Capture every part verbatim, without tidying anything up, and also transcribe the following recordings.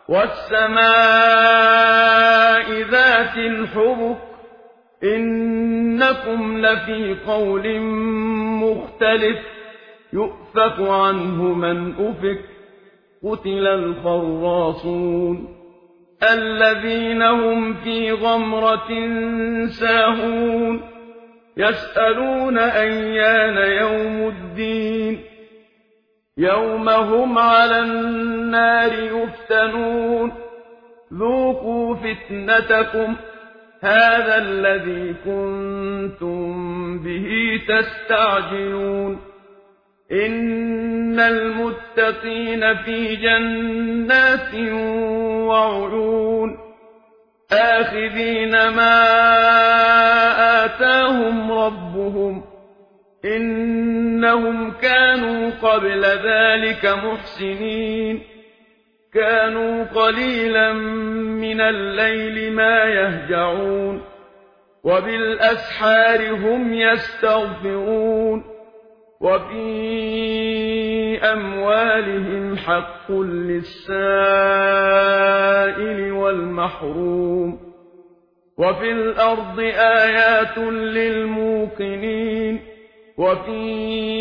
وَالسَّمَاءِ ذَاتِ الْحُبُكِ إِنَّكُمْ لَفِي قَوْلٍ مُّخْتَلِفٍ يُؤْفَكُ عَنْهُ مَنْ أُفِكَ قُتِلَ الْخَرَّاصُونَ الَّذِينَ هُمْ فِي غَمْرَةٍ سَاهُونَ يَسْأَلُونَ أَيَّانَ يَوْمُ الدِّينِ يَوْمَ هُمْ عَلَى النَّارِ يُفْتَنُونَ ذُوقُوا فِتْنَتَكُمْ هَٰذَا الَّذِي كُنتُم بِهِ تَسْتَعْجِلُونَ إِنَّ الْمُتَّقِينَ فِي جَنَّاتٍ وَعُيُونٍ آخِذِينَ مَا آتَاهُمْ رَبُّهُمْ إِنَّهُمْ كَانُوا قَبْلَ ذَٰلِكَ مُحْسِنِينَ كَانُوا قَلِيلًا مِّنَ اللَّيْلِ مَا يَهْجَعُونَ وَبِالْأَسْحَارِ هُمْ يَسْتَغْفِرُونَ وَفِي أَمْوَالِهِمْ حَقٌّ لِّلسَّائِلِ وَالْمَحْرُومِ وَفِي الْأَرْضِ آيَاتٌ لِّلْمُوقِنِينَ وَفِي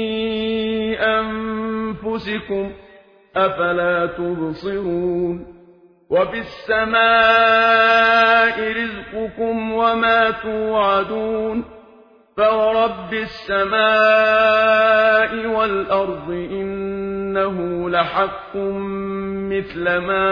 أَنفُسِكُمْ أَفَلَا تُبْصِرُونَ وَفِي السَّمَاءِ رِزْقُكُمْ وَمَا تُوعَدُونَ فَوَرَبِّ السَّمَاءِ وَالْأَرْضِ إِنَّهُ لَحَقٌّ مِّثْلَ مَا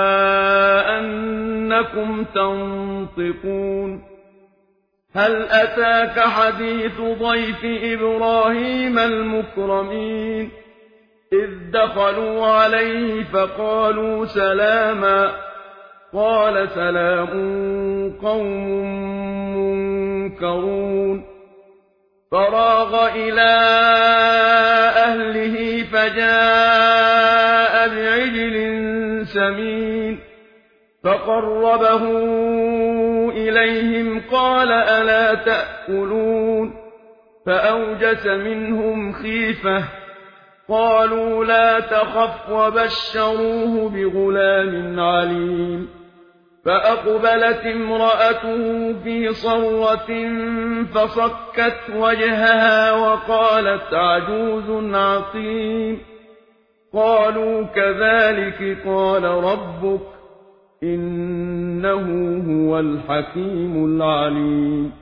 أَنَّكُمْ تَنطِقُونَ هَلْ أَتَاكَ حَدِيثُ ضَيْفِ إِبْرَاهِيمَ الْمُكْرَمِينَ إِذْ دَخَلُوا عَلَيْهِ فَقَالُوا سَلَامًا قَالَ سَلَامٌ قَوْمٌ مُّنكَرُونَ فَرَاغَ إِلَىٰ أَهْلِهِ فَجَاءَ بِعِجْلٍ سَمِينٍ فَقَرَّبَهُ إِلَيْهِمْ قَالَ أَلَا تَأْكُلُونَ فَأَوْجَسَ مِنْهُمْ خِيفَةً قَالُوا لَا تَخَفْ وَبَشَّرُوهُ بِغُلَامٍ عَلِيمٍ فَأَقْبَلَتِ امْرَأَتُهُ فِي صَرَّةٍ فَصَكَّتْ وَجْهَهَا وَقَالَتْ عَجُوزٌ عَقِيمٌ قَالُوا كَذَٰلِكِ قَالَ رَبُّكِ إِنَّهُ هُوَ الْحَكِيمُ الْعَلِيمُ